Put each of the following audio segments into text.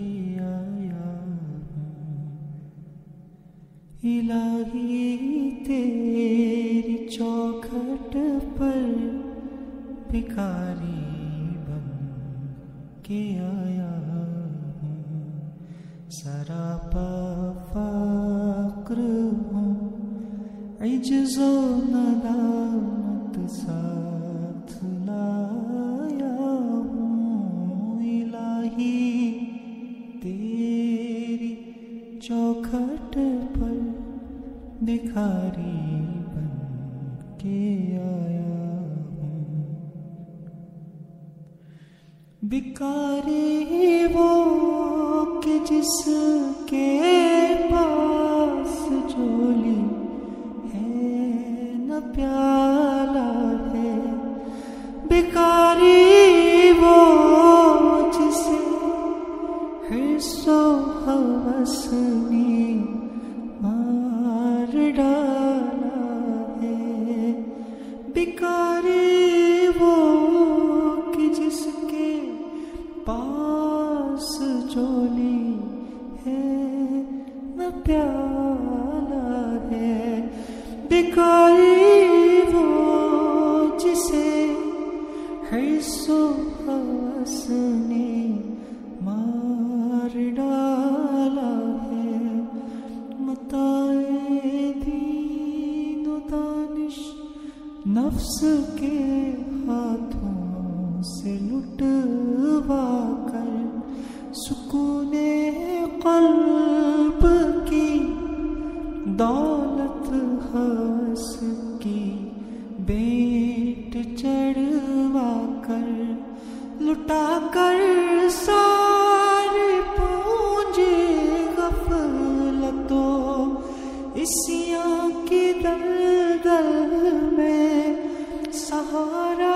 آیا ہوں، الہی تیری چوکھٹ پر بھکاری بن کے آیا ہوں، سراپا فقر ہوں، عجز و ندامت ساتھ لایا ہوں، الہی تیری چوکھٹ پر بھکاری بن کے آیا ہوں، بھکاری وہ کہ جس کے پاس جھولی ہے نہ پیالہ ہے، بھکاری وہ جسے حرص و ہوس نے مار ڈالا ہے، بھکاری وہ کہ جس کے پاس جھولی ہے نہ پیالہ ہے، بھکاری وہ جسے حرص و ہوس نے مار ڈالا ہے، متاع دین و دانش نفس کے ہاتھوں سے لٹوا کر، سکون قلب کی دولت ہوس کی بیٹ چڑھوا کر، لٹا کر ساری پونجی غفلتوں اسیاں کی دلدل میں سہارا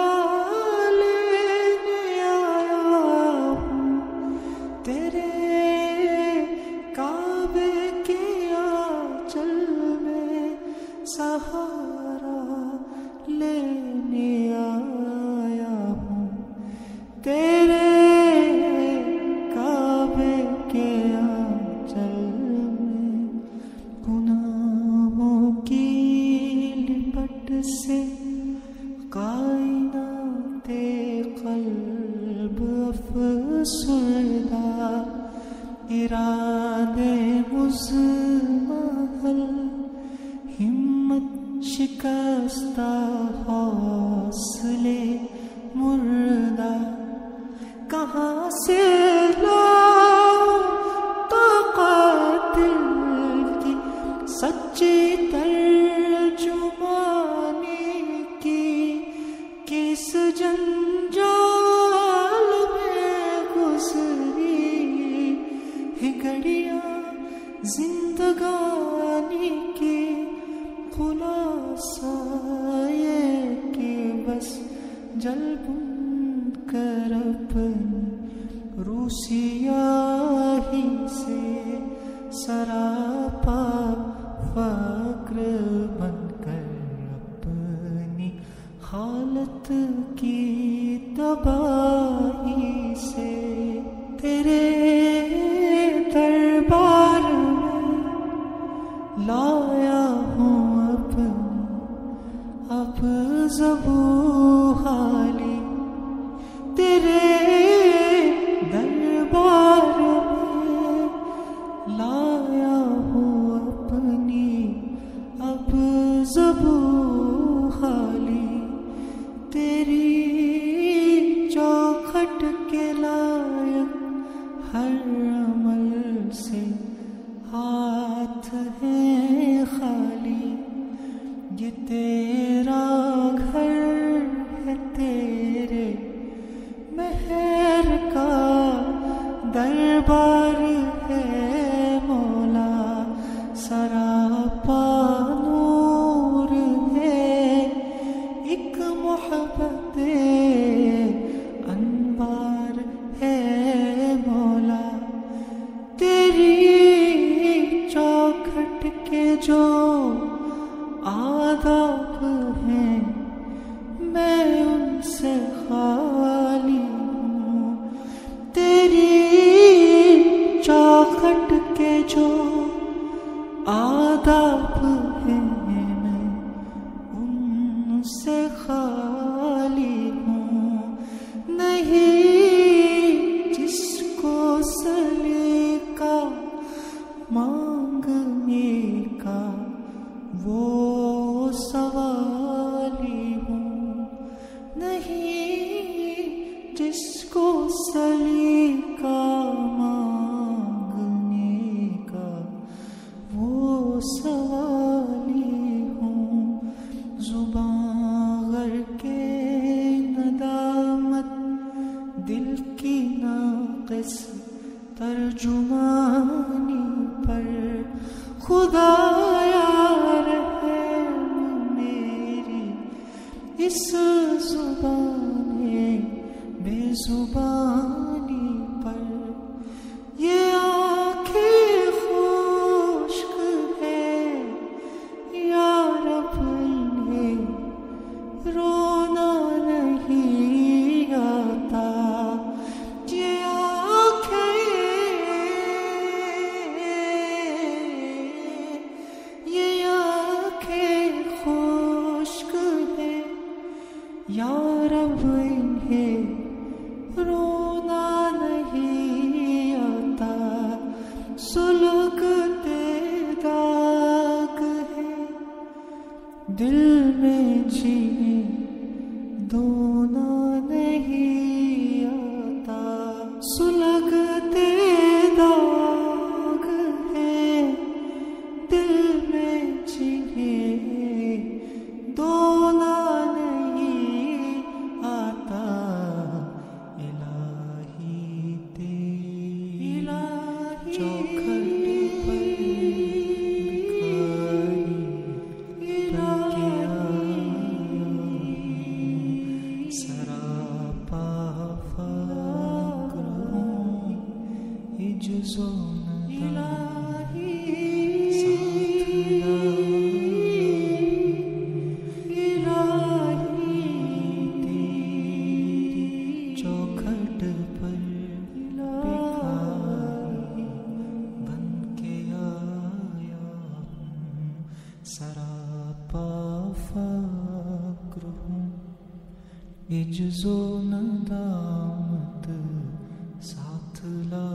لینے آیا ہوں، تیرے کعبے کے آنچل میں سہارا لینے آیا ہوں، تیرے کعبے کے آنچل میں گناہوں کی لپٹ سے کائنات قلب افسردہ، ارادے مزمحل ہمت شکستہ، حوصلے مردہ، کہاں سے لاؤں طاقت دل کی سچی ترجمانی کی، کس جنجال میں گزری ہے گھڑیاں زندگانی کی، خلاصہ یہ کہ بس جلب کر اپنی روسیاہی سے سراپا فقر بن کر اپنی حالت کی تباہی سے، تیرے دربار میں لایا ہوں اپنی اب ذبح حالی، تیرے دربار میں لایا ہوں اپنی اب ذبح حالی، تیری چوکھٹ کے لائق ہر عمل سے ہاتھ ہے خالی، یہ تیرا گھر ہے، تیرے مہر کا دربار ہے مولا، سراپا نور ہے، ایک محبت انوار ہے مولا، تیری چوکھٹ کے جو آداب ہیں میں ان سے خالی ہوں، تیری ترجمانی پر خدایا رحم میری اس زبان بے زبانی پر. یہ آنکھیں خشک ہے یا رب انہیں رونا نہیں آتا. یہ آنکھیں خشک ہے یا رب انہیں رونا نہیں آتا. سلگتے داغ ہے دل میں جینے دونا نہیں آتا. سلگتے داغ ہے دل میں جینے دونا نہیں آتا. الہی تیری چوکھٹ پر عجز و ندامت ساتھ لا